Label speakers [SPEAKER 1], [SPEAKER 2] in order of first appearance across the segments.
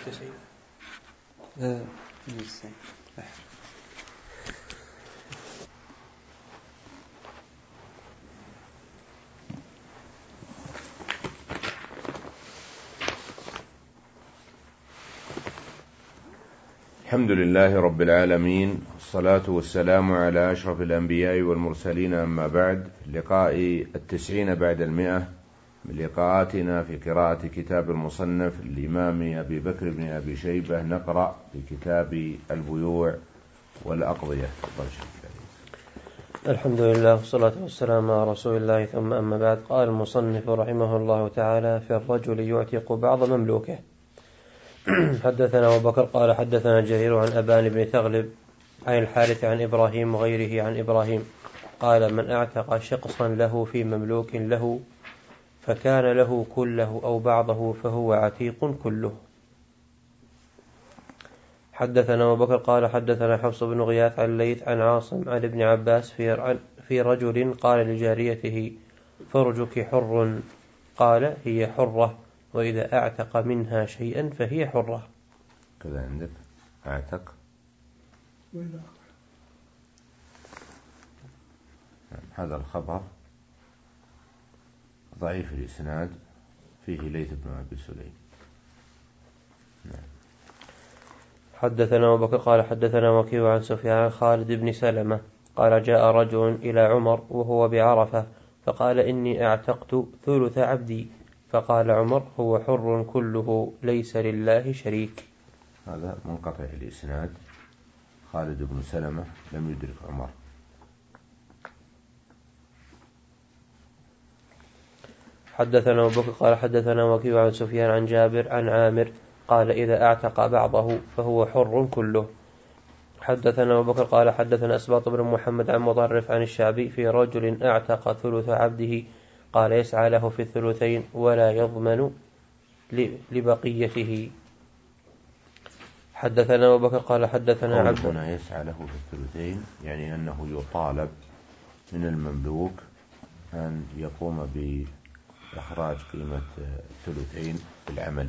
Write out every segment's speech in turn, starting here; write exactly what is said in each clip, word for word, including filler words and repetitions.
[SPEAKER 1] التسعين.
[SPEAKER 2] الحمد لله رب العالمين، والصلاة والسلام على أشرف الأنبياء والمرسلين، أما بعد. لقاء التسعين بعد المئة من لقاءاتنا في قراءة كتاب المصنف الإمام أبي بكر بن أبي شيبة، نقرأ في كتاب البيوع والأقضية.
[SPEAKER 1] الحمد لله والصلاة والسلام على رسول الله، ثم أما بعد. قال المصنف رحمه الله تعالى: في الرجل يعتق بعض مملوكه. حدثنا أبو بكر قال حدثنا جرير عن أبان بن تغلب عن الحارث عن إبراهيم وغيره عن إبراهيم قال: من اعتق شخصا له في مملوك له فكان له كله أو بعضه فهو عتيق كله. حدثنا أبو بكر قال حدثنا حفص بن غياث عن الليث عن عاصم عن ابن عباس في في رجل قال لجاريته: فرجك حر؟ قال: هي حرة، وإذا أعتق منها شيئا فهي حرة.
[SPEAKER 2] كذا عندك أعتق هذا الخبر ضعيف الإسناد، فيه ليث بن أبي سليم. نعم.
[SPEAKER 1] حدثنا أبو بكر قال حدثنا وكيع عن سفيان عن خالد بن سلمة قال: جاء رجل إلى عمر وهو بعرفة فقال: إني اعتقت ثلث عبدي. فقال عمر: هو حر كله، ليس لله شريك.
[SPEAKER 2] هذا منقطع الإسناد، خالد بن سلمة لم يدرك عمر.
[SPEAKER 1] حدثنا أبو بكر قال حدثنا وكيع عن سفيان عن جابر عن عامر قال: إذا اعتق بعضه فهو حر كله. حدثنا أبو بكر قال حدثنا أسباط بن محمد عن مضرف عن الشعبي في رجل اعتق ثلث عبده قال: يسعى له في الثلثين ولا يضمن لبقيته. حدثنا أبو بكر قال حدثنا
[SPEAKER 2] عبد
[SPEAKER 1] هنا
[SPEAKER 2] يسعى له في الثلثين، يعني أنه يطالب من المملوك أن يقوم بإخراج قيمة الثلثين بالعمل.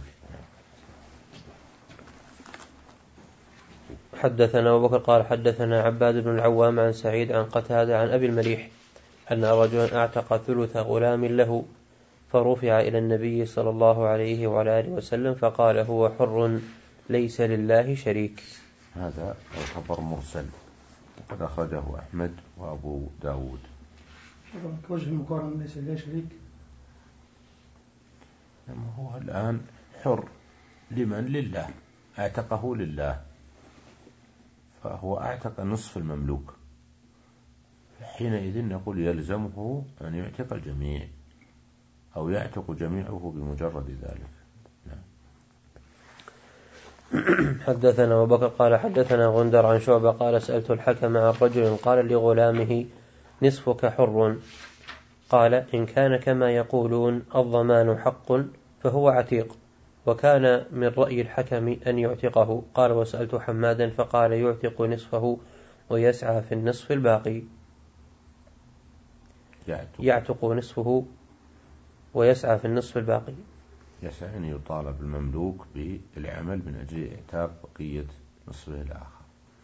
[SPEAKER 1] حدثنا أبو بكر قال حدثنا عباد بن العوام عن سعيد عن قتادة عن أبي المليح أن رجلا اعتق ثلث غلام له فرفع إلى النبي صلى الله عليه وعلى آله وسلم فقال: هو حر، ليس لله شريك.
[SPEAKER 2] هذا الخبر مرسل، وقد أخرجه أحمد وأبو داود.
[SPEAKER 3] وجه المقارنة ليس لله شريك.
[SPEAKER 2] لما هو الآن حر لمن؟ لله، اعتقه لله، فهو اعتق نصف المملوك، حينئذ نقول يلزمه أن يعتق الجميع أو يعتق جميعه بمجرد ذلك. نعم.
[SPEAKER 1] حدثنا أبو بكر قال حدثنا غندر عن شعبة قال: سألت الحكم عن رجل قال لغلامه: نصفك حر. قال: إن كان كما يقولون الضمان حق فهو عتيق. وكان من رأي الحكم أن يعتقه. قال: وسألت حمادا فقال: يعتق نصفه ويسعى في النصف الباقي.
[SPEAKER 2] يعتق,
[SPEAKER 1] يعتق نصفه ويسعى في النصف الباقي.
[SPEAKER 2] يسعى أن يطالب المملوك بالعمل من أجل إعتاق بقية نصفه الآخر.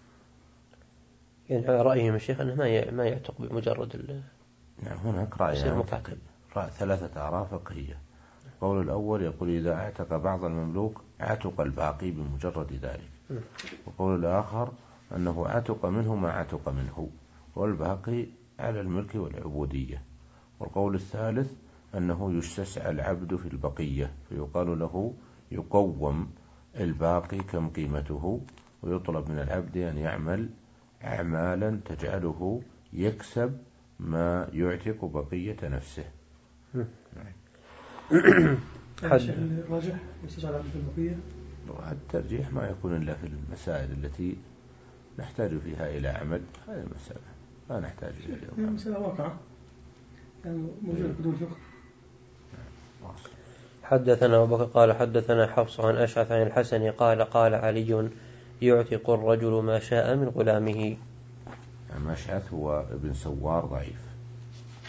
[SPEAKER 1] يعني على رأيهم الشيخ أنه ما ما يعتق بمجرد ال.
[SPEAKER 2] نعم، هناك رأيان، ثلاثة آراء فقهية. القول الأول يقول: إذا اعتق بعض المملوك عتق الباقي بمجرد ذلك. والقول الآخر أنه عتق منه ما عتق منه، والباقي على الملك والعبودية. والقول الثالث أنه يستسعى العبد في البقية، فيقال له يقوم الباقي كم قيمته، ويطلب من العبد أن يعمل أعمالا تجعله يكسب ما يعتق بقية نفسه.
[SPEAKER 3] الراجح يستسعى العبد في البقية.
[SPEAKER 2] الترجيح ما يكون إلا في المسائل التي نحتاج فيها إلى عمل، هذه المسألة لا نحتاج إلى اليوم.
[SPEAKER 3] مسألة واقعة، يعني موجودة بدون فقه.
[SPEAKER 1] حدثنا أبو بكر قال حدثنا حفص عن أشعث عن الحسن قال: قال علي: يعتق الرجل ما شاء من غلامه.
[SPEAKER 2] أشعث هو ابن سوار ضعيف.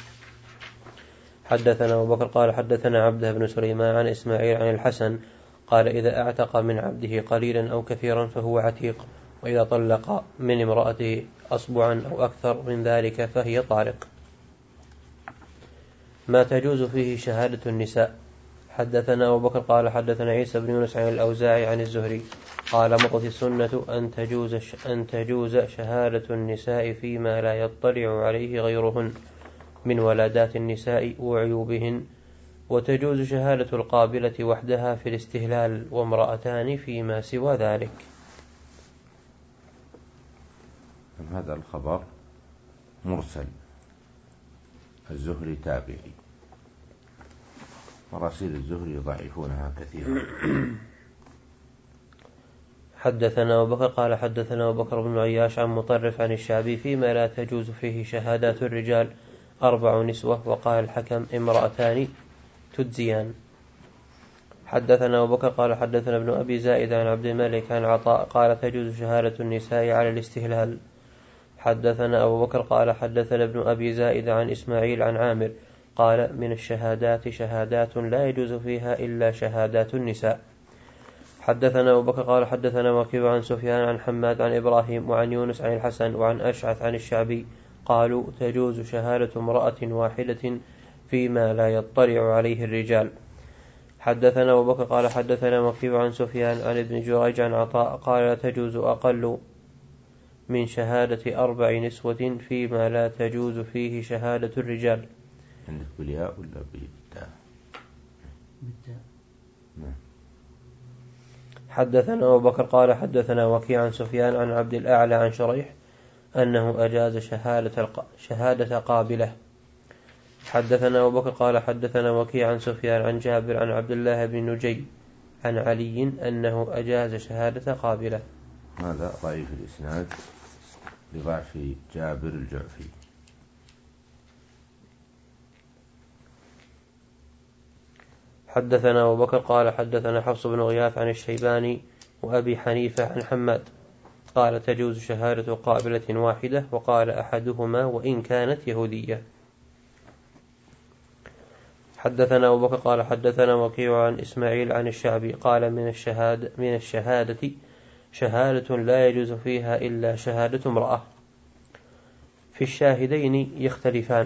[SPEAKER 1] حدثنا أبو بكر قال حدثنا عبده بن سليمان عن إسماعيل عن الحسن قال إذا اعتق من عبده قليلا أو كثيرا فهو عتيق، وإذا طلق من امرأته أصبعا أو أكثر من ذلك فهي طارق. ما تجوز فيه شهادة النساء. حدثنا أبو بكر قال حدثنا عيسى بن يونس عن الأوزاعي عن الزهري قال مضت السنة أن تجوز, أن تجوز شهادة النساء فيما لا يطلع عليه غيرهن من ولادات النساء وعيوبهن، وتجوز شهادة القابلة وحدها في الاستهلال، وامرأتان فيما سوى ذلك.
[SPEAKER 2] هذا الخبر مرسل، الزهري تابعي، مراسيل الزهري يضعفونها كثيرا.
[SPEAKER 1] حدثنا أبو بكر قال حدثنا أبو بكر بن عياش عن مطرف عن الشعبي فيما لا تجوز فيه شهادات الرجال أربع نسوة، وقال الحكم امرأتان تجزيان. حدثنا أبو بكر قال حدثنا ابن أبي زائد عن عبد الملك عن عطاء قال تجوز شهادة النساء على الاستهلال. حدثنا أبو بكر قال حدثنا ابن أبي زائد عن إسماعيل عن عامر قال من الشهادات شهادات لا يجوز فيها إلا شهادات النساء. حدثنا أبو بكر قال حدثنا وكيع عن سفيان عن حماد عن إبراهيم وعن يونس عن الحسن وعن أشعث عن الشعبي قالوا تجوز شهادة امرأة واحدة فيما لا يطلع عليه الرجال. حدثنا أبو بكر قال حدثنا وكيع عن سفيان عن ابن جريج عن عطاء قال لا تجوز أقل من شهادة أربع نسوة فيما لا تجوز فيه شهادة الرجال.
[SPEAKER 2] عندك بالياء ولا بالتاء؟
[SPEAKER 3] بالتاء.
[SPEAKER 2] نعم.
[SPEAKER 1] حدثنا أبو بكر قال حدثنا وكيع عن سفيان عن عبد الأعلى عن شريح أنه أجاز شهادة شهادة قابلة. حدثنا أبو بكر قال حدثنا وكيع عن سفيان عن جابر عن عبد الله بن نجي عن علي أنه أجاز شهادة قابلة.
[SPEAKER 2] هذا ضعيف الإسناد لضعف جابر الجعفي.
[SPEAKER 1] حدثنا أبو بكر قال حدثنا حفص بن غياث عن الشيباني وأبي حنيفة عن حماد قال تجوز شهادة قابلة واحدة، وقال أحدهما وإن كانت يهودية. حدثنا أبو بكر قال حدثنا وكيع عن إسماعيل عن الشعبي قال من الشهادة, من الشهادة شهادة لا يجوز فيها إلا شهادة امرأة. في الشاهدين يختلفان.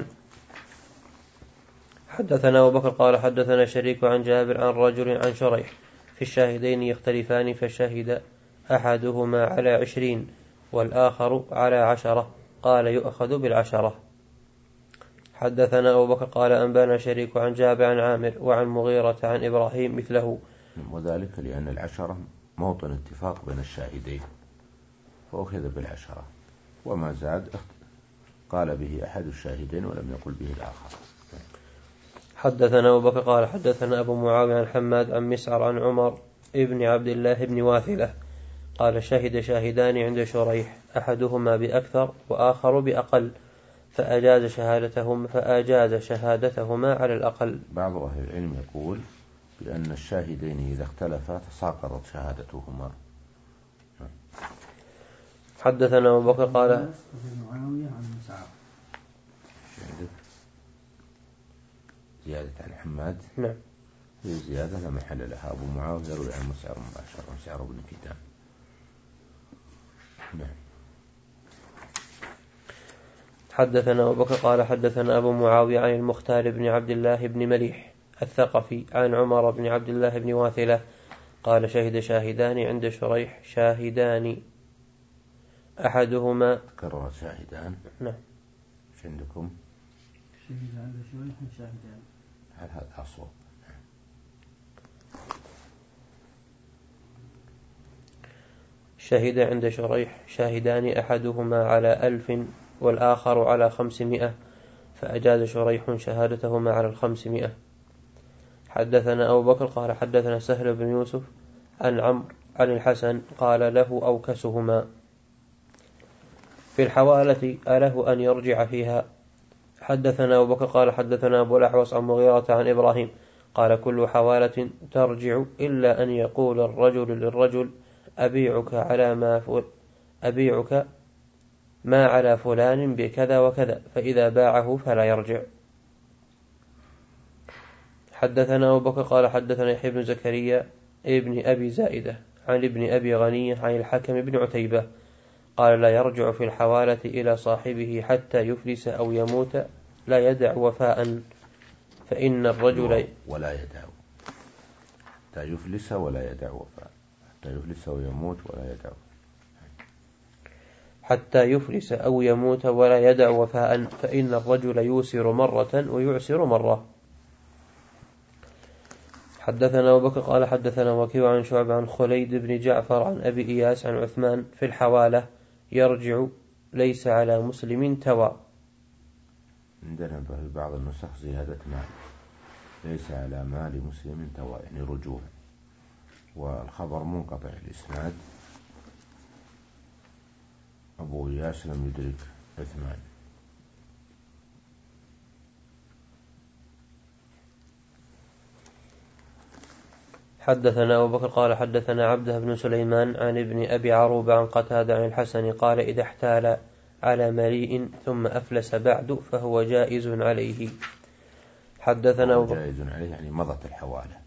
[SPEAKER 1] حدثنا أبو بكر قال حدثنا شريك عن جابر عن رجل عن شريح في الشاهدين يختلفان، فشهد أحدهما على عشرين والآخر على عشرة قال يؤخذ بالعشرة. حدثنا أبو بكر قال أنبانا شريك عن جابر عن عامر وعن مغيرة عن إبراهيم مثله.
[SPEAKER 2] وذلك لأن العشرة موطن اتفاق بين الشاهدين فأخذ بالعشرة، وما زاد قال به أحد الشاهدين ولم يقل به الآخر.
[SPEAKER 1] حدثنا أبو بكر قال حدثنا أبو معاوية عن حماد عن مسعر عن عمر ابن عبد الله بن واثلة قال شهد شاهدان عند شريح أحدهما بأكثر وآخر بأقل فأجاز شهادتهم فأجاز شهادتهما على الأقل.
[SPEAKER 2] بعض أهل العلم يقول بأن الشاهدين إذا اختلفا تساقطت شهادتهما.
[SPEAKER 1] حدثنا أبو بكر قال
[SPEAKER 3] معاوية عن مسعر
[SPEAKER 2] زيادة عن حماد.
[SPEAKER 1] نعم.
[SPEAKER 2] هي زيادة لا محل لها. أبو معاوية يروي عن مسعر مباشرة مسعر بن كتاب. نعم.
[SPEAKER 1] حدثنا أبو بكر قال حدثنا أبو معاوية عن المختار بن عبد الله بن مليح الثقفي عن عمر بن عبد الله بن واثلة قال شهد شاهدان عند شريح شاهدان أحدهما
[SPEAKER 2] كرر شاهدان.
[SPEAKER 1] نعم.
[SPEAKER 2] ايش عندكم؟
[SPEAKER 3] شهد عند شريح شاهدان.
[SPEAKER 2] هل هذا أصوب؟
[SPEAKER 1] شهد عند شريح شاهدان أحدهما على ألف والآخر على خمسمائة فأجاز شريح شهادتهما على الخمسمائة. حدثنا أبو بكر قال حدثنا سهل بن يوسف عن عمرو عن الحسن قال له أوكسهما في الحوالة أله أن يرجع فيها. حدثنا أبو بكر قال حدثنا أبو الأحوص عن مغيرة عن إبراهيم قال كل حوالة ترجع إلا أن يقول الرجل للرجل أبيعك على ما فل أبيعك ما على فلان بكذا وكذا، فإذا باعه فلا يرجع. حدثنا أبو بكر قال حدثنا يحيى بن زكريا ابن أبي زائدة عن ابن أبي غنية عن الحكم بن عتيبة قال لا يرجع في الحوالة إلى صاحبه حتى يفلس أو يموت لا يدع وفاء فإن الرجل
[SPEAKER 2] ولا يدع حتى يفلس ولا يدع وفاء حتى يفلس أو يموت ولا يدع
[SPEAKER 1] حتى يفلس أو يموت ولا يدع وفاء فإن الرجل يوسر مرة ويعسر مرة. حدثنا أبو بكر قال حدثنا وكيع عن شعبة عن خليد بن جعفر عن أبي إياس عن عثمان في الحوالة يرجع ليس على مسلم توى.
[SPEAKER 2] عندنا في بعض النسخ زيادة مال ليس على مال مسلم توى يعني رجوع، والخبر منقطع الإسناد. أبو إياس لم يدرك عثمان.
[SPEAKER 1] حدثنا أبو بكر قال حدثنا عبده بن سليمان عن ابن أبي عروبة عن قتادة عن الحسن قال إذا احتال على مليء ثم أفلس بعد فهو جائز عليه. حدثنا أبو بكر
[SPEAKER 2] جائز عليه يعني مضت الحوالة.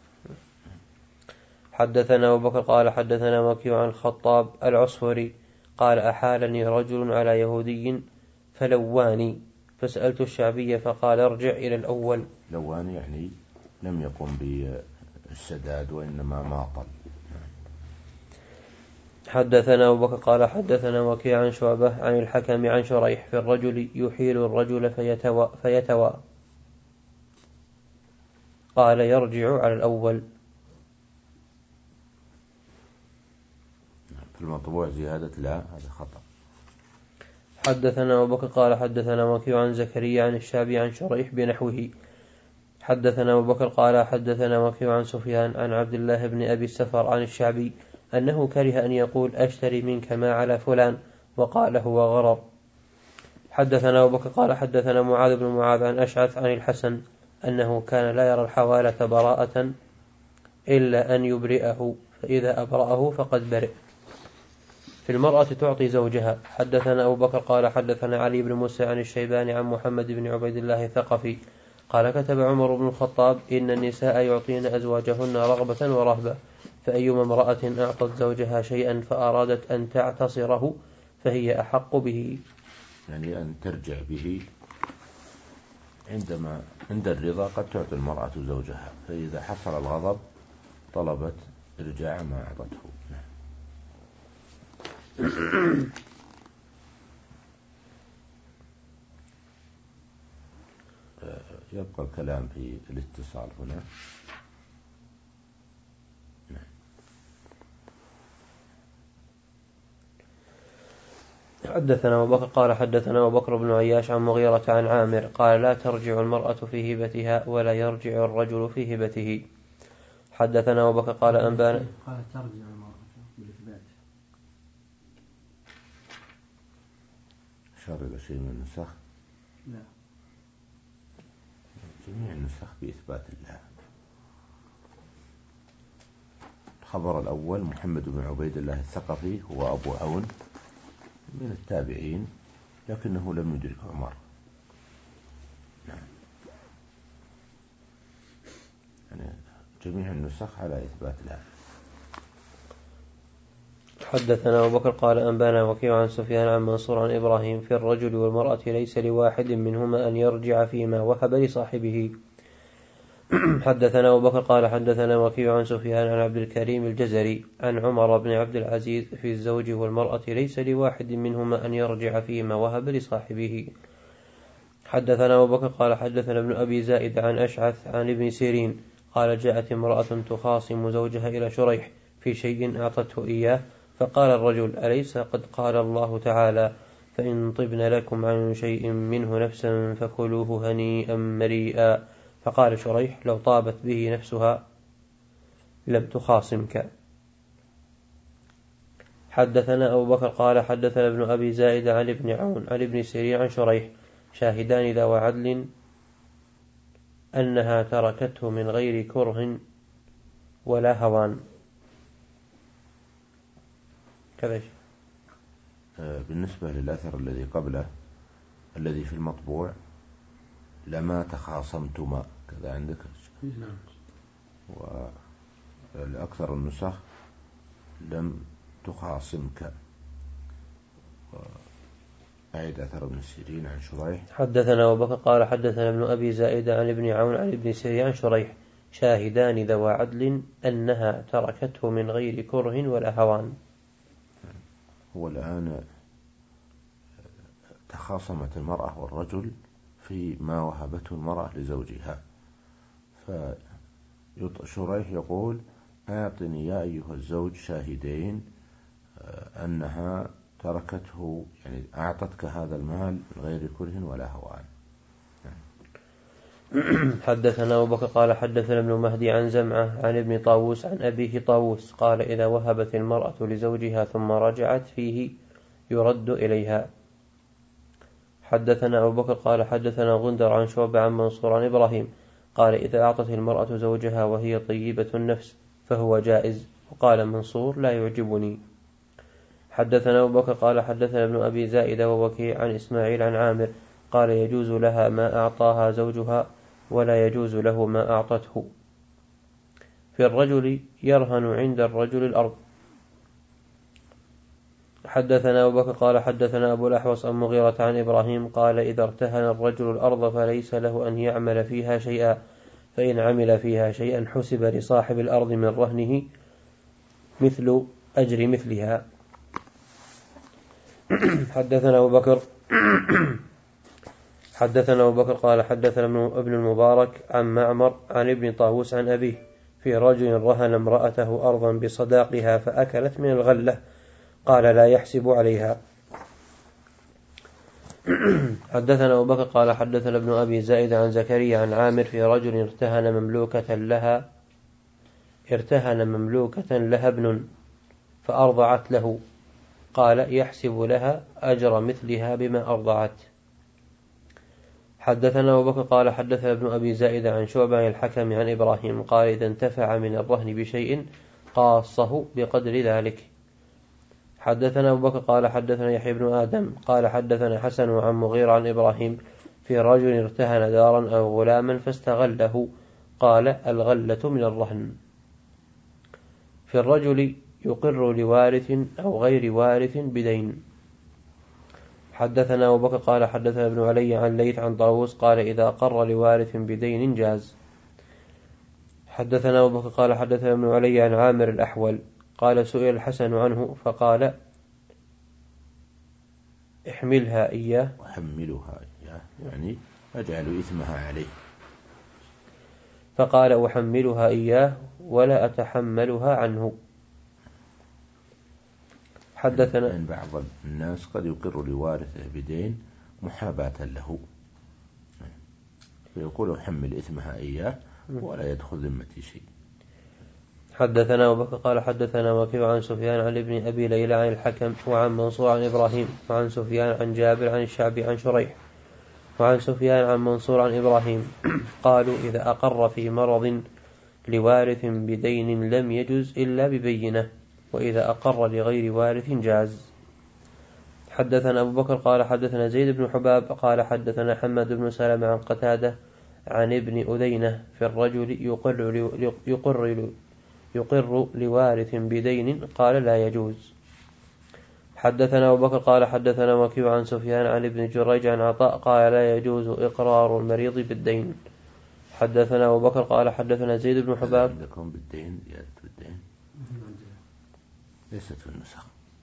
[SPEAKER 1] حدثنا أبو بكر قال حدثنا وكيع عن الخطاب العصفري قال أحالني رجل على يهودي فلواني فسألت الشعبي فقال ارجع إلى الأول.
[SPEAKER 2] لواني يعني لم يقم بالسداد وإنما ماطل.
[SPEAKER 1] حدثنا أبو بكر قال حدثنا وكيع عن شعبة عن الحكم عن شريح في الرجل يحيل الرجل فيتوى, فيتوى قال يرجع على الأول.
[SPEAKER 2] في المطبوع زيادة لا هذا خطأ.
[SPEAKER 1] حدثنا أبو بكر قال حدثنا وكيع عن زكريا عن الشعبي عن شريح بنحوه. حدثنا أبو بكر قال حدثنا وكيع عن سفيان عن عبد الله بن أبي السفر عن الشعبي أنه كره أن يقول أشتري منك ما على فلان وقال هو غرر. حدثنا أبو بكر قال حدثنا معاذ بن معاذ عن أشعث عن الحسن أنه كان لا يرى الحوالة براءة إلا أن يبرئه فإذا أبرأه فقد برئ. في المرأة تعطي زوجها. حدثنا أبو بكر قال حدثنا علي بن موسى عن الشيباني عن محمد بن عبيد الله الثقفي قال كتب عمر بن الخطاب إن النساء يعطين أزواجهن رغبة ورهبة فأيما امرأة أعطت زوجها شيئا فأرادت أن تعتصره فهي أحق به،
[SPEAKER 2] يعني أن ترجع به. عندما عند الرضا قد تعطي المرأة زوجها، فإذا حصل الغضب طلبت إرجاع ما أعطته. يبقى الكلام في الاتصال هنا.
[SPEAKER 1] حدثنا أبو بكر قال حدثنا أبو بكر بن عياش عن مغيرة عن عامر قال لا ترجع المرأة في هبتها ولا يرجع الرجل في هبته. حدثنا أبو بكر قال أنبانا
[SPEAKER 3] قال ترجع المرأة بالإثبات.
[SPEAKER 2] شر إلى شيء من النسخ؟
[SPEAKER 3] لا،
[SPEAKER 2] جميع النسخ بإثبات الله. الخبر الأول محمد بن عبيد الله الثقفي هو أبو عون من التابعين لكنه لم يدرك عمر. نعم. يعني جميع النسخ على إثبات الله.
[SPEAKER 1] حدثنا أبو بكر قال أنبانا وكيع عن سفيان عن منصور عن إبراهيم في الرجل والمرأة ليس لواحد منهما أن يرجع فيما وهب لصاحبه. حدثنا أبو بكر قال حدثنا وكيع عن سفيان عن عبد الكريم الجزري عن عمر بن عبد العزيز في الزوج والمرأة ليس لواحد منهما أن يرجع فيما وهب لصاحبه. حدثنا أبو بكر قال حدثنا ابن أبي زائد عن أشعث عن ابن سيرين قال جاءت امرأة تخاصم زوجها إلى شريح في شيء أعطته إياه فقال الرجل أليس قد قال الله تعالى فإن طبن لكم عن شيء منه نفسا فكلوه هنيئا مريئا. فقال شريح لو طابت به نفسها لم تخاصمك. حدثنا أبو بكر قال حدثنا ابن أبي زائد عن ابن عون عن ابن سيرين عن شريح شاهدان ذو عدل أنها تركته من غير كره ولا هوان. كذا.
[SPEAKER 2] بالنسبة للأثر الذي قبله الذي في المطبوع لما تخاصمتما كذا عندك، لأكثر النسخ لم تخاصمك. أعيد أثر ابن سيرين عن شريح.
[SPEAKER 1] حدثنا أبو بكر قال حدثنا ابن أبي زائدة عن ابن عون عن ابن سيرين عن شريح شاهدان ذوى عدل أنها تركته من غير كره ولا هوان.
[SPEAKER 2] هو الآن تخاصمت المرأة والرجل في ما وهبته المرأة لزوجها، فشريح يقول أعطني يا أيها الزوج شاهدين أنها تركته، يعني أعطتك هذا المال من غير كره ولا هوان.
[SPEAKER 1] حدثنا أبو بكر قال حدثنا ابن مهدي عن زمعة عن ابن طاووس عن أبيه طاووس قال إذا وهبت المرأة لزوجها ثم رجعت فيه يرد إليها. حدثنا أبو بكر قال حدثنا غندر عن شعبة عن منصور عن إبراهيم قال إذا أعطت المرأة زوجها وهي طيبة النفس فهو جائز. وقال منصور لا يعجبني. حدثنا أبو بكر قال حدثنا ابن أبي زائدة ووكيع عن إسماعيل عن عامر قال يجوز لها ما أعطاها زوجها ولا يجوز له ما أعطته. في الرجل يرهن عند الرجل الأرض. حدثنا أبو بكر قال حدثنا أبو الأحوص عن مغيرة عن إبراهيم قال إذا ارتهن الرجل الأرض فليس له أن يعمل فيها شيئا، فإن عمل فيها شيئا حسب لصاحب الأرض من رهنه مثل أجر مثلها. حدثنا أبو بكر حدثنا أبو بكر قال حدثنا ابن المبارك عن معمر عن ابن طاووس عن أبيه في رجل رهن امرأته أرضا بصداقها فأكلت من الغلة قال لا يحسب عليها. حدثنا أبو بكر قال حدثنا ابن أبي زائد عن زكريا عن عامر في رجل ارتهن مملوكة لها ارتهن مملوكة لها ابن فأرضعت له قال يحسب لها أجر مثلها بما أرضعت. حدثنا أبو بكر قال حدثنا ابن أبي زائد عن شعبة عن الحكم عن إبراهيم قال إذا انتفع من الرهن بشيء قاصه بقدر ذلك. حدثنا أبو بكر قال حدثنا يحيى بن آدم قال حدثنا حسن عن مغير عن إبراهيم في رجل ارتهن دارا أو غلاما فاستغله قال الغلة من الرهن. في الرجل يقر لوارث أو غير وارث بدين. حدثنا أبو بكر قال حدثنا ابن علي عن ليث عن طاووس قال إذا أقر لوارث بدين جاز. حدثنا أبو بكر قال حدثنا ابن علي عن عامر الأحول قال سئل الحسن عنه فقال احملها إياه
[SPEAKER 2] وحملها إياه يعني أجعل إثمها عليه.
[SPEAKER 1] فقال أحملها إياه ولا أتحملها عنه. حدثنا
[SPEAKER 2] أن بعض الناس قد يقر لوارثه بدين محاباة له فيقول أحمل إثمها إياه ولا يدخل ذمتي شيء.
[SPEAKER 1] حدثنا أبو بكر قال حدثنا وكيع عن سفيان عن ابن أبي ليلى عن الحكم وعن منصور عن إبراهيم وعن سفيان عن جابر عن الشعبي عن شريح وعن سفيان عن منصور عن إبراهيم قالوا إذا أقر في مرض لوارث بدين لم يجز إلا ببينة وإذا أقر لغير وارث جاز. حدثنا أبو بكر قال حدثنا زيد بن حباب قال حدثنا حماد بن سلمة عن قتادة عن ابن أذينة في الرجل يقر, يقر, يقر لوارث بدين قال لا يجوز. حدثنا أبو بكر قال حدثنا وكيع عن سفيان عن ابن جريج عن عطاء قال لا يجوز إقرار المريض بالدين. حدثنا أبو بكر قال حدثنا زيد بن حباب
[SPEAKER 2] عندكم بالدين زيادة بالدين ليست في النسخ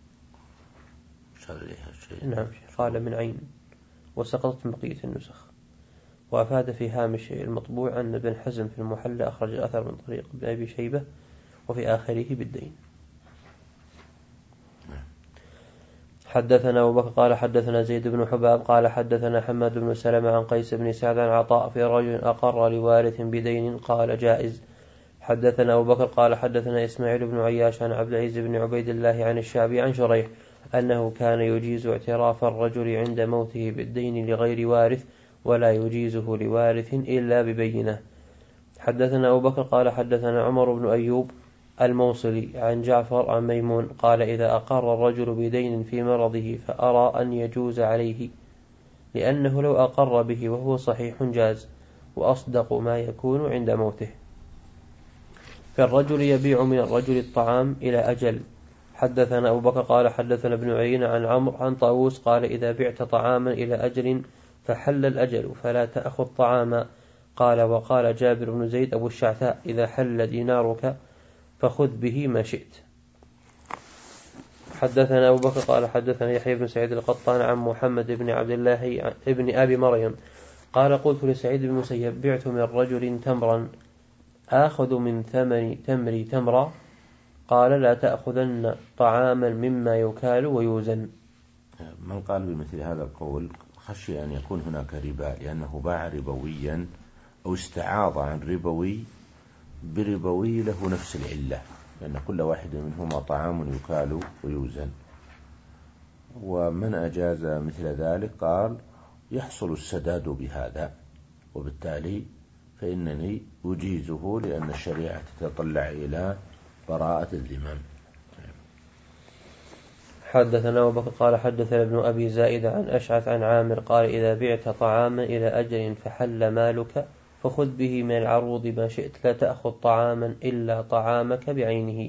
[SPEAKER 1] نعم قال من عين وسقطت بقية النسخ. وأفاد في هامش المطبوع أن ابن حزم في المحلى أخرج الأثر من طريق ابن أبي شيبة وفي آخره بالدين. حدثنا أبو بكر قال حدثنا زيد بن حباب قال حدثنا حماد بن سلمة عن قيس بن سعد عن عطاء في رجل أقر لوارث بدين قال جائز. حدثنا أبو بكر قال حدثنا إسماعيل بن عياش عن عبد العزيز بن عبيد الله عن الشعبي عن شريح أنه كان يجيز اعتراف الرجل عند موته بالدين لغير وارث ولا يجيزه لوارث إلا ببينة. حدثنا أبو بكر قال حدثنا عمر بن أيوب الموصلي عن جعفر عن ميمون قال إذا أقر الرجل بدين في مرضه فأرى أن يجوز عليه لأنه لو أقر به وهو صحيح جاز وأصدق ما يكون عند موته. في الرجل يبيع من الرجل الطعام إلى أجل. حدثنا أبو بكر قال حدثنا ابن عيينة عن عمرو عن طاووس قال إذا بعت طعاما إلى أجل فحل الأجل فلا تأخذ طعاما. قال وقال جابر بن زيد أبو الشعثاء إذا حل دينارك فخذ به ما شئت. حدثنا أبو بكر قال حدثنا يحيى بن سعيد القطان عن محمد بن عبد الله ابن أبي مريم قال قلت لسعيد بن المسيب بعت من رجل تمرا آخذ من ثمن تمري تمرا؟ قال لا تأخذن طعاما مما يكال ويوزن.
[SPEAKER 2] من قال بمثل هذا القول خشي أن يكون هناك ربا، لأنه باع ربويا أو استعاض عن ربوي بربوي له نفس العلة، لأن كل واحد منهما طعام يكال ويوزن. ومن أجاز مثل ذلك قال يحصل السداد بهذا، وبالتالي فإنني أجيزه لأن الشريعة تتطلع إلى براءة الذمم.
[SPEAKER 1] حدثنا أبو بكر قال حدثنا ابن أبي زائدة عن أشعث عن عامر قال إذا بعت طعاما إلى أجل فحل مالك فخذ به من العروض ما شئت لا تأخذ طعاما إلا طعامك بعينه.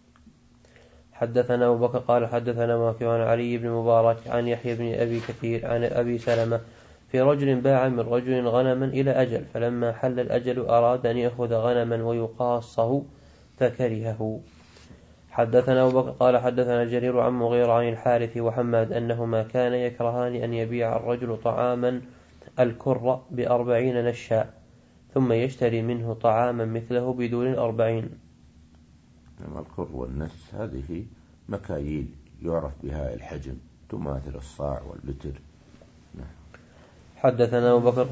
[SPEAKER 1] حدثنا أبو بكر قال حدثنا وكيع عن علي بن مبارك عن يحيى بن أبي كثير عن أبي سلمة في رجل باع من رجل غنما إلى أجل فلما حل الأجل أراد أن يأخذ غنما ويقاصه فكرهه. حدثنا أبو بكر قال حدثنا جرير عن مغيرة عن الحارث وحماد أنهما كان يكرهان أن يبيع الرجل طعاما الكر بأربعين نشا ثم يشتري منه طعاما مثله بدون الأربعين.
[SPEAKER 2] الكر والنس هذه مكاييل يعرف بها الحجم تماثل الصاع واللتر.
[SPEAKER 1] حدثنا أبو بكر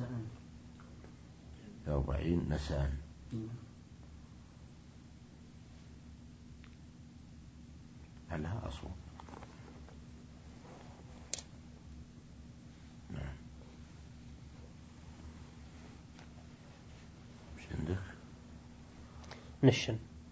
[SPEAKER 2] أربعين نسان علىها أصوات. نعم. مش عندك
[SPEAKER 1] نشن.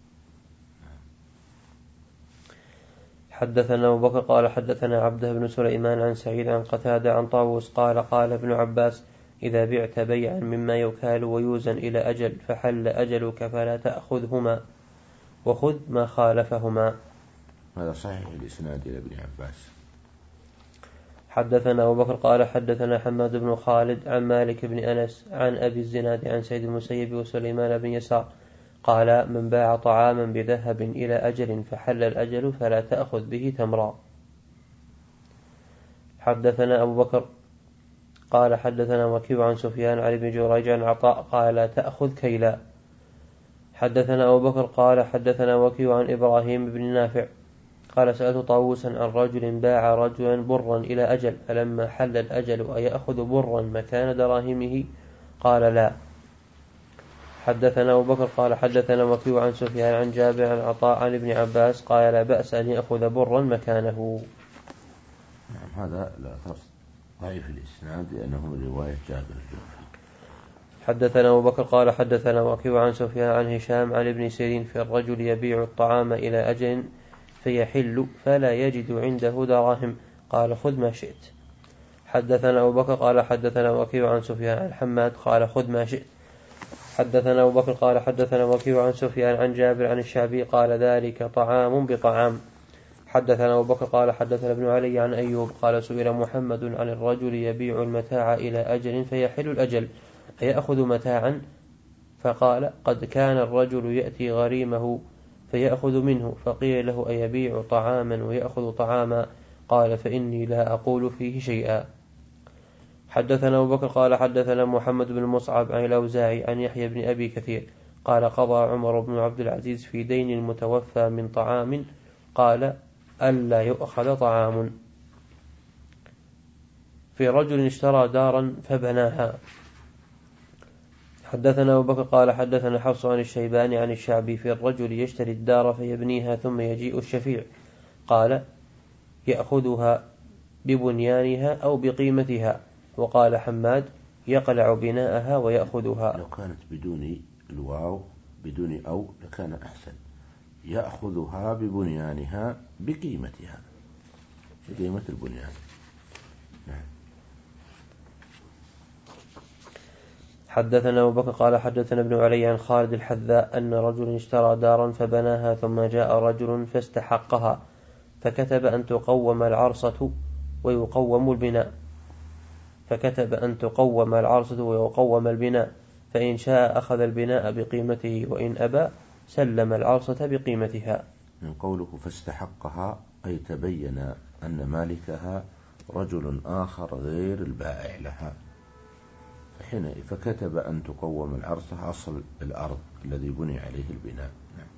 [SPEAKER 1] حدثنا أبو بكر قال حدثنا عبده بن سليمان عن سعيد عن قتادة عن طاووس قال قال ابن عباس إذا بعت بيعا مما يكال ويوزن إلى أجل فحل أجلك فلا تأخذهما وخذ ما خالفهما.
[SPEAKER 2] هذا صحيح الإسناد إلى ابن عباس.
[SPEAKER 1] حدثنا أبو بكر قال حدثنا حماد بن خالد عن مالك بن أنس عن أبي الزناد عن سيد المسيب وسليمان بن يسار قال من باع طعاما بذهب إلى أجل فحل الأجل فلا تأخذ به تمرا. حدثنا أبو بكر قال حدثنا وكيع عن سفيان عن ابن جريج عن عطاء قال لا تأخذ كيلا. حدثنا أبو بكر قال حدثنا وكيع عن إبراهيم بن نافع قال سألت طاووسا عن رجل باع رجلا برا إلى أجل فلما حل الأجل أيأخذ برا مكان دراهمه؟ قال لا. حدثنا أبو بكر قال حدثنا وكيع عن سفيان عن جابر عن عطاء عن ابن عباس قال لا بأس أن يأخذ برا مكانه.
[SPEAKER 2] نعم هذا لا ضعيف الإسناد لأنه من رواية جابر الجوفي.
[SPEAKER 1] حدثنا أبو بكر قال حدثنا وكيع عن سفيان عن هشام عن ابن سيرين في الرجل يبيع الطعام إلى أجل فيحل فلا يجد عنده دراهم قال خذ ما شئت. حدثنا أبو بكر قال حدثنا وكيع عن سفيان عن حماد قال خذ ما شئت. حدثنا أبو بكر قال حدثنا وكيع عن سفيان عن جابر عن الشعبي قال ذلك طعام بطعام. حدثنا أبو بكر قال حدثنا ابن علي عن أيوب قال سئل محمد عن الرجل يبيع المتاع إلى أجل فيحل الأجل أيأخذ متاعا؟ فقال قد كان الرجل يأتي غريمه فيأخذ منه فقيل له أيبيع طعاما ويأخذ طعاما؟ قال فإني لا أقول فيه شيئا. حدثنا أبو بكر قال حدثنا محمد بن مصعب عن الأوزاعي عن يحيى بن أبي كثير قال قضى عمر بن عبد العزيز في دين المتوفى من طعام قال ألا يؤخذ طعام. في رجل اشترى دارا فبناها. حدثنا أبو بكر قال حدثنا حفص عن الشيباني عن الشعبي في الرجل يشتري الدار فيبنيها ثم يجيء الشفيع قال يأخذها ببنيانها أو بقيمتها. وقال حماد يقلع بناءها ويأخذها.
[SPEAKER 2] لو كانت بدون الواو بدون أو لكان أحسن. يأخذها ببنيانها بقيمتها بقيمة البنيان. نعم.
[SPEAKER 1] حدثنا أبو بكر قال حدثنا ابن علي عن خالد الحذاء أن رجل اشترى دارا فبناها ثم جاء رجل فاستحقها فكتب أن تقوم العرصة ويقوم البناء فكتب أن تقوم العرصة ويقوم البناء فإن شاء أخذ البناء بقيمته وإن أبى سلم العرصة بقيمتها.
[SPEAKER 2] من قوله فاستحقها أي تبين أن مالكها رجل آخر غير البائع لها، حين فكتب أن تقوم العرصة أصل الأرض الذي بني عليه البناء. نعم.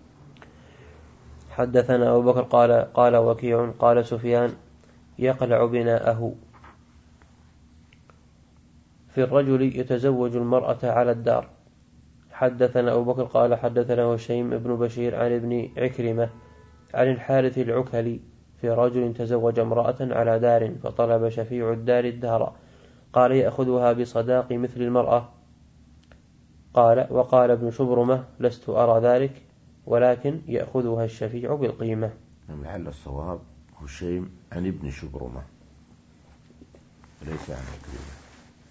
[SPEAKER 1] حدثنا أبو بكر قال قال وكيع قال سفيان يقلع بناءه في الرجل يتزوج المرأة على الدار. حدثنا أبو بكر قال حدثنا هشيم بن بشير عن ابن عكرمة عن الحارث العكلي في رجل تزوج امرأة على دار فطلب شفيع الدار الدار قال يأخذها بصداق مثل المرأة. قال وقال ابن شبرمة لست أرى ذلك ولكن يأخذها الشفيع بالقيمة.
[SPEAKER 2] لعل الصواب هشيم عن ابن شبرمة ليس عن عكرمة.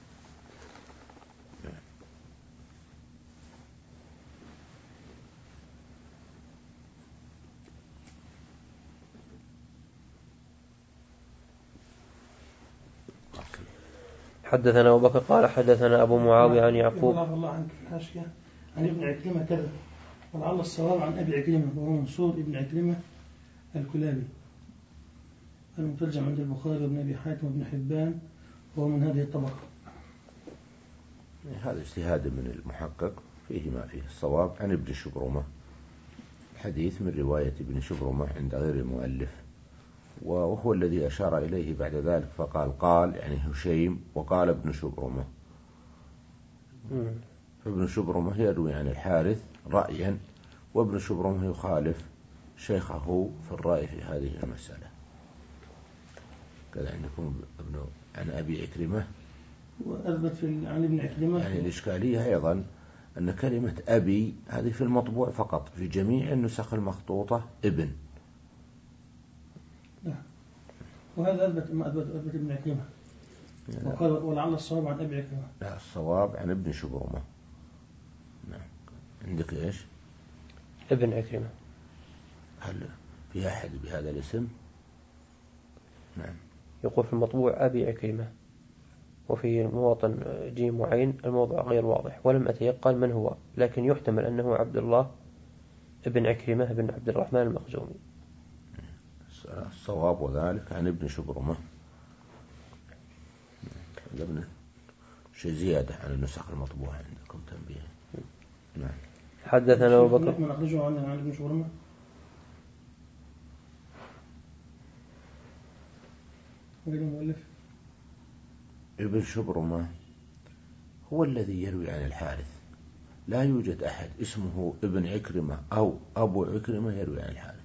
[SPEAKER 1] حدثنا أبو بكر قال حدثنا أبو معاوية عن يعقوب
[SPEAKER 3] الله عنك الحاشية عن ابن عكرمة كذا ولعل الصواب عن أبي عكرمة وهو منصور ابن عكرمة الكلابي المترجم عند البخاري وابن أبي حاتم وابن حبان وهو من هذه الطبقة.
[SPEAKER 2] هذا اجتهاد من المحقق فيه ما فيه الصواب عن ابن شبرمة، حديث من رواية ابن شبرمة عند غير المؤلف، وهو الذي أشار إليه بعد ذلك فقال قال يعني هشيم وقال ابن شبرمة. فابن شبرمة يروي عن الحارث رأيا وابن شبرمة يخالف شيخه في الرأي في هذه المسألة. كذا عندكم ابن عن أبي عكرمة
[SPEAKER 3] وأثبت في عن ابن عكرمة.
[SPEAKER 2] يعني الإشكالية أيضا أن كلمة أبي هذه في المطبوع فقط، في جميع النسخ المخطوطة ابن.
[SPEAKER 3] وهذا أثبت ما أثبت أثبت ابن عكرمة وقال ولعل الصواب عن أبي عكرمة.
[SPEAKER 2] لا الصواب عن ابن شبرمة. نعم. عندك إيش؟
[SPEAKER 1] ابن عكرمة.
[SPEAKER 2] هل في أحد بهذا الاسم؟ نعم.
[SPEAKER 1] يقول في المطبوع أبي عكرمة وفي المواطن جيم وعين الموضع غير واضح ولم أتيقن من هو، لكن يحتمل أنه عبد الله ابن عكرمة بن عبد الرحمن المخزومي.
[SPEAKER 2] الصواب وذلك عن ابن شبرمة. ابن شيء زيادة عن النسخ المطبوعة عندكم تنبيه. نعم.
[SPEAKER 1] حدثنا أبو بكر
[SPEAKER 3] من أخرجه عن عن ابن شبرمة.
[SPEAKER 2] ابن شبرمة هو الذي يروي عن الحارث، لا يوجد أحد اسمه ابن عكرمة أو أبو عكرمة يروي عن الحارث.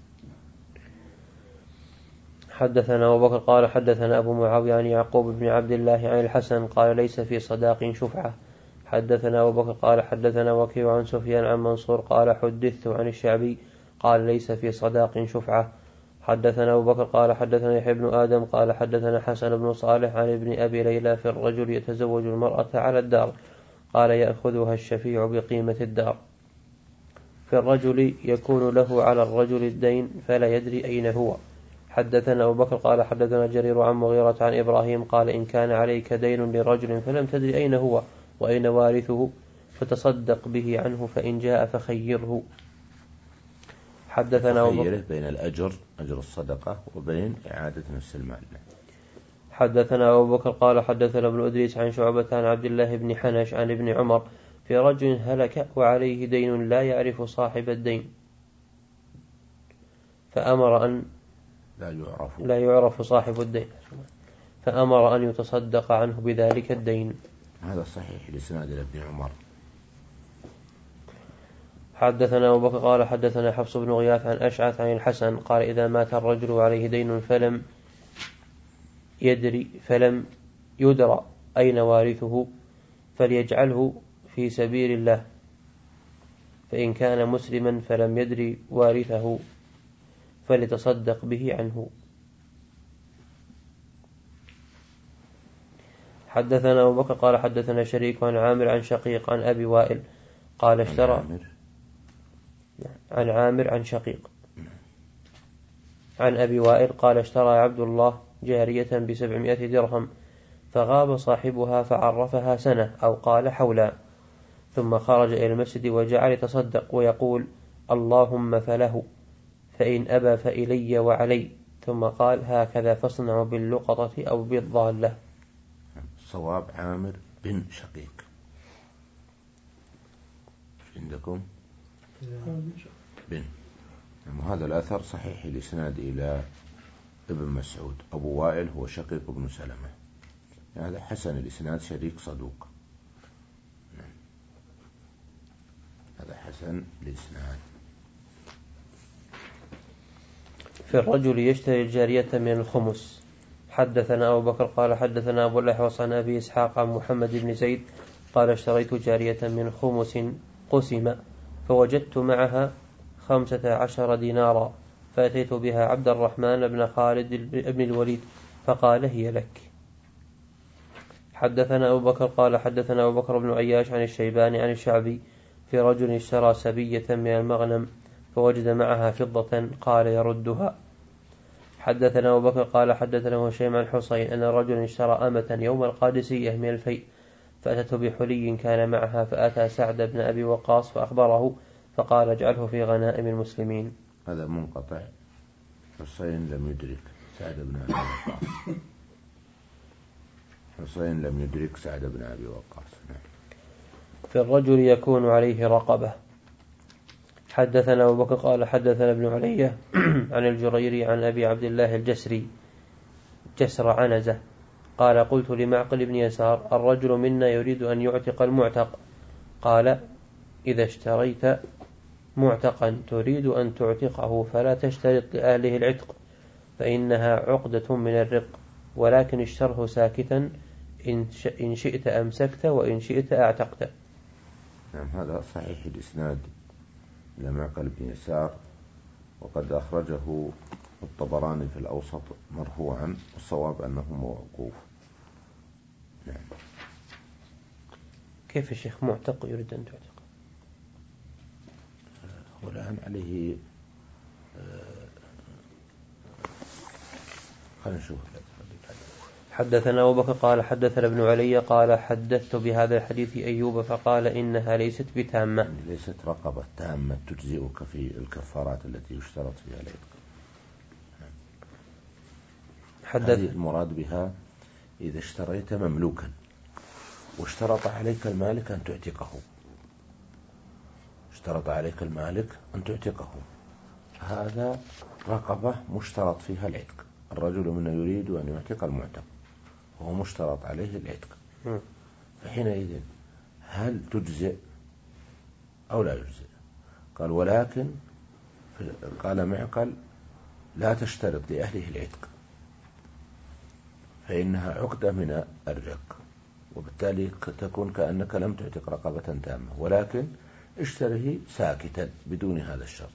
[SPEAKER 1] حدثنا أبو بكر قال حدثنا أبو معاوية عن يعقوب بن عبد الله عن الحسن قال ليس في صداق شفعة. حدثنا أبو بكر قال حدثنا وكيع عن سفيان عن منصور قال حدثت عن الشعبي قال ليس في صداق شفعة. حدثنا أبو بكر قال حدثنا يحيى بن آدم قال حدثنا حسن بن صالح عن ابن أبي ليلى في الرجل يتزوج المرأة على الدار قال يأخذها الشفيع بقيمة الدار. في الرجل يكون له على الرجل الدين فلا يدري أين هو. حدثنا أبو بكر قال حدثنا جرير عن مغيرة عن إبراهيم قال إن كان عليك دين لرجل فلم تدري أين هو وأين وارثه فتصدق به عنه فإن جاء فخيره. حدثنا أبو بكر
[SPEAKER 2] بين الأجر أجر الصدقة وبين إعادة نفس المال.
[SPEAKER 1] حدثنا أبو بكر قال حدثنا ابن أدريس عن شعبة عن عبد الله بن حنش عن ابن عمر في رجل هلك وعليه دين لا يعرف صاحب الدين فأمر أن
[SPEAKER 2] لا يعرف
[SPEAKER 1] لا يعرف صاحب الدين فأمر أن يتصدق عنه بذلك الدين.
[SPEAKER 2] هذا صحيح لسناد ابن عمر.
[SPEAKER 1] حدثنا أبو بكر قال حدثنا حفص بن غياث عن أشعث عن الحسن قال إذا مات الرجل عليه دين فلم يدري فلم يدرى أين وارثه فليجعله في سبيل الله فإن كان مسلما فلم يدري وارثه فليتصدق به عنه. حدثنا أبو بكر قال حدثنا شريك عن عامر عن شقيق عن أبي وائل قال اشترى
[SPEAKER 2] عامر.
[SPEAKER 1] عن عامر عن شقيق عن أبي وائل قال اشترى عبد الله جارية بسبعمائة درهم فغاب صاحبها فعرفها سنة أو قال حولا، ثم خرج إلى المسجد وجعل يتصدق ويقول اللهم فله، فإن أبى فإلي وعلي، ثم قال هكذا فاصنع باللقطة أو بالضالة.
[SPEAKER 2] الصواب عامر بن شقيق. عندكم بن. وهذا الأثر صحيح الإسناد إلى ابن مسعود. أبو وائل هو شقيق بن سلمة، هذا حسن الإسناد، شريك صدوق. هذا حسن الإسناد.
[SPEAKER 1] في الرجل يشتري الجارية من الخمس. حدثنا أبو بكر قال حدثنا أبو الأحوص عن أبي إسحاق عن محمد بن زيد قال اشتريت جارية من خمس قسم فوجدت معها خمسة عشر دينارا فأتيت بها عبد الرحمن بن خالد بن الوليد فقال هي لك. حدثنا أبو بكر قال حدثنا أبو بكر بن عياش عن الشيباني عن الشعبي في رجل اشترى سبية من المغنم فوجد معها فضة قال يردها. حدثنا أبو بكر قال حدثنا هشيم عن حسين أن رجل اشترى أمة يوم القادسية من الفيء فأتته بحلي كان معها فأتى سعد بن أبي وقاص فأخبره فقال اجعله في غنائم المسلمين.
[SPEAKER 2] هذا منقطع. حسين لم يدرك سعد بن أبي وقاص. حسين لم يدرك سعد بن أبي وقاص.
[SPEAKER 1] في الرجل يكون عليه رقبة. حدثنا أبو بكر قال حدثنا ابن علية عن الجريري عن أبي عبد الله الجسري جسر عنزة قال قلت لمعقل بن يسار الرجل منا يريد أن يعتق المعتق، قال إذا اشتريت معتقا تريد أن تعتقه فلا تشترط لأهله العتق فإنها عقدة من الرق، ولكن اشتره ساكتا إن شئت أمسكت وإن شئت أعتقت.
[SPEAKER 2] نعم، هذا صحيح الإسناد إلى معقل بن يسار، وقد أخرجه الطبراني في الأوسط مرفوعا، والصواب أنه موقوف. نعم.
[SPEAKER 1] كيف الشيخ معتق يريد أن تعتق؟
[SPEAKER 2] هو الآن عليه خلينا نشوف.
[SPEAKER 1] حدثنا أبو بكر قال حدثنا ابن علي قال حدثت بهذا الحديث أيوب فقال إنها ليست بتامة،
[SPEAKER 2] ليست رقبة تامة تجزئك في الكفارات التي يشترط فيها العتق. هذه المراد بها إذا اشتريت مملوكا واشترط عليك المالك أن تعتقه، اشترط عليك المالك أن تعتقه، هذا رقبة مشترط فيها العتق. الرجل منا يريد أن يعتق المعتق وهو مشترط عليه العتق، فحينئذ هل تجزئ أو لا يجزئ؟ قال ولكن قال معقل لا تشترط لأهله العتق فإنها عقدة من الرق، وبالتالي تكون كأنك لم تعتق رقبة تامة، ولكن اشتره ساكتا بدون هذا الشرط.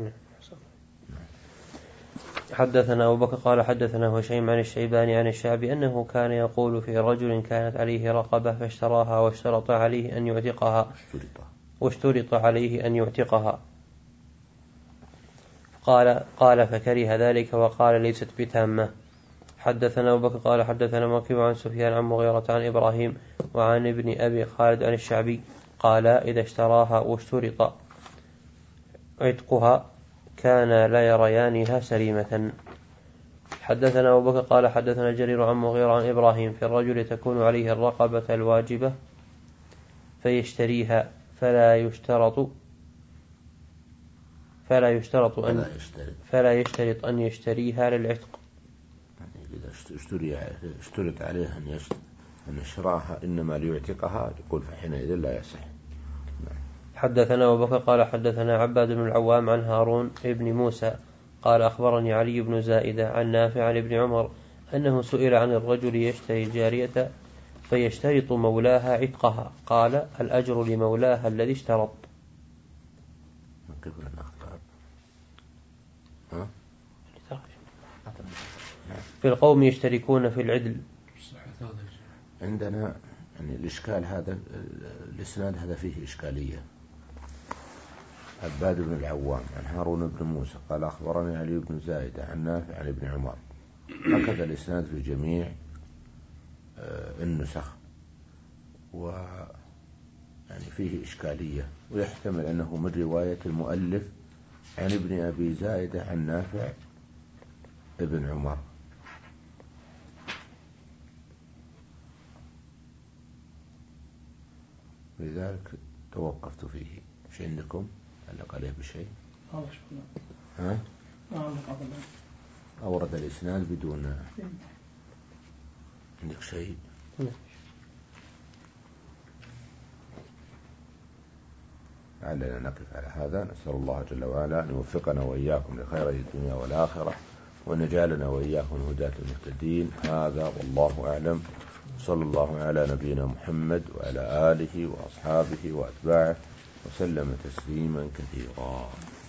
[SPEAKER 1] حدثنا أبو بكر قال حدثنا هشيم عن الشيباني عن الشعبي أنه كان يقول في رجل كانت عليه رقبة فاشتراها واشترط عليه أن يعتقها واشترط عليه أن يعتقها قال قال فكره ذلك وقال ليست بتامة. حدثنا أبو بكر قال حدثنا موكب عن سفيان عن مغيرة عن إبراهيم وعن ابن أبي خالد عن الشعبي قال إذا اشتراها واشترط عتقها كان لا يريانها سليمة. حدثنا أبو بكر قال حدثنا جرير عن مغيرة عن إبراهيم في الرجل تكون عليه الرقبة الواجبة فيشتريها فلا يشترط فلا يشترط أن فلا يشترط أن يشتريها للعتق.
[SPEAKER 2] إذا اشترط عليه أن يشراها إنما ليعتقها يقول فحينئذ لا يصح.
[SPEAKER 1] حدثنا أبو بكر قال حدثنا عباد بن العوام عن هارون ابن موسى قال أخبرني علي بن زائدة عن نافع عن ابن عمر أنه سئل عن الرجل يشتري جارية فيشترط مولاها عتقها قال الأجر لمولاها الذي اشترط. في القوم يشتركون في العدل.
[SPEAKER 2] عندنا يعني الإشكال هذا، الإسناد هذا فيه إشكالية. عباد بن العوام عن هارون بن موسى قال أخبرني علي بن زايدة عن نافع عن ابن عمر. هكذا الإسناد في جميع النسخ، و يعني فيه إشكالية، ويحتمل أنه من رواية المؤلف عن ابن أبي زايدة عن نافع ابن عمر. لذلك توقفت فيه. مش عندكم علق عليه بشيء؟ ها؟ أورد الإسناد بدون عندك شيء؟ لعلنا نقف على هذا. نسأل الله جل وعلا أن يوفقنا وإياكم لخير الدنيا والآخرة، وأن يجعلنا وإياكم الهداة المهتدين. هذا والله أعلم. صلى الله على نبينا محمد وعلى آله وأصحابه وأتباعه وسلم تسليما كثيرا.